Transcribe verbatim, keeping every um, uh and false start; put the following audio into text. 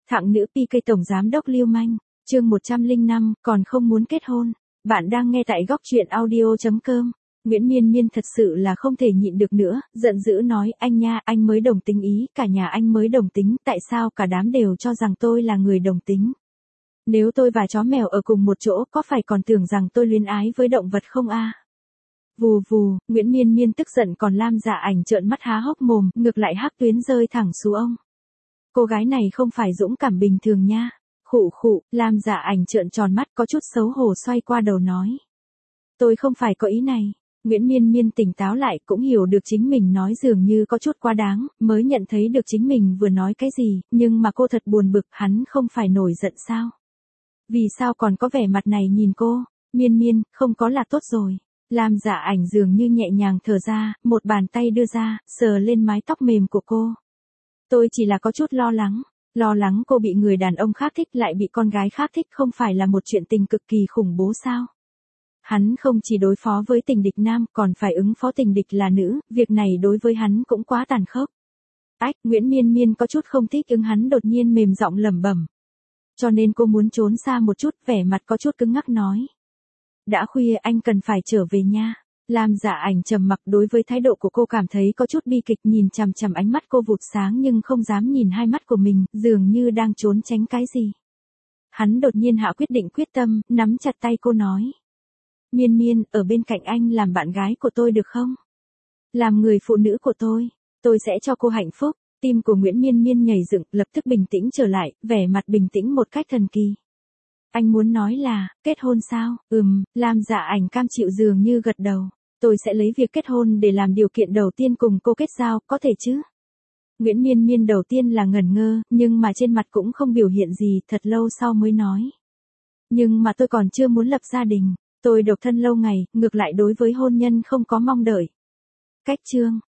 Thặng nữ pê ca tổng giám đốc lưu manh, chương một trăm lẻ năm, còn không muốn kết hôn. Bạn đang nghe tại góc truyện audio chấm com. Nguyễn Miên Miên thật sự là không thể nhịn được nữa, giận dữ nói, anh nha, anh mới đồng tính ý, cả nhà anh mới đồng tính, tại sao cả đám đều cho rằng tôi là người đồng tính? Nếu tôi và chó mèo ở cùng một chỗ, có phải còn tưởng rằng tôi luyến ái với động vật không a? Vù vù, Nguyễn Miên Miên tức giận còn Lam Dạ Ảnh trợn mắt há hốc mồm, ngược lại hắc tuyến rơi thẳng xuống ông. Cô gái này không phải dũng cảm bình thường nha. Khụ khụ, Lam Dạ Ảnh trợn tròn mắt có chút xấu hổ xoay qua đầu nói. Tôi không phải có ý này. Nguyễn Miên Miên tỉnh táo lại cũng hiểu được chính mình nói dường như có chút quá đáng, mới nhận thấy được chính mình vừa nói cái gì, nhưng mà cô thật buồn bực, hắn không phải nổi giận sao? Vì sao còn có vẻ mặt này nhìn cô? Miên Miên, không có là tốt rồi. Lam Dạ Ảnh dường như nhẹ nhàng thở ra, một bàn tay đưa ra, sờ lên mái tóc mềm của cô. Tôi chỉ là có chút lo lắng, lo lắng cô bị người đàn ông khác thích lại bị con gái khác thích không phải là một chuyện tình cực kỳ khủng bố sao? Hắn không chỉ đối phó với tình địch nam còn phải ứng phó tình địch là nữ, việc này đối với hắn cũng quá tàn khốc. Ách, Nguyễn Miên Miên có chút không thích ứng hắn đột nhiên mềm giọng lẩm bẩm. Cho nên cô muốn trốn xa một chút, vẻ mặt có chút cứng ngắc nói. Đã khuya anh cần phải trở về nha. Lam Dạ Ảnh trầm mặc, đối với thái độ của cô cảm thấy có chút bi kịch, nhìn chằm chằm ánh mắt cô vụt sáng nhưng không dám nhìn hai mắt của mình, dường như đang trốn tránh cái gì. Hắn đột nhiên hạ quyết định quyết tâm, nắm chặt tay cô nói. Miên Miên, ở bên cạnh anh làm bạn gái của tôi được không? Làm người phụ nữ của tôi, tôi sẽ cho cô hạnh phúc. Tim của Nguyễn Miên Miên nhảy dựng, lập tức bình tĩnh trở lại, vẻ mặt bình tĩnh một cách thần kỳ. Anh muốn nói là, kết hôn sao? Ừm, Lam Dạ Ảnh cam chịu dường như gật đầu. Tôi sẽ lấy việc kết hôn để làm điều kiện đầu tiên cùng cô kết giao, có thể chứ? Nguyễn Miên Miên đầu tiên là ngẩn ngơ, nhưng mà trên mặt cũng không biểu hiện gì, thật lâu sau mới nói. Nhưng mà tôi còn chưa muốn lập gia đình, tôi độc thân lâu ngày, ngược lại đối với hôn nhân không có mong đợi. Cách chương.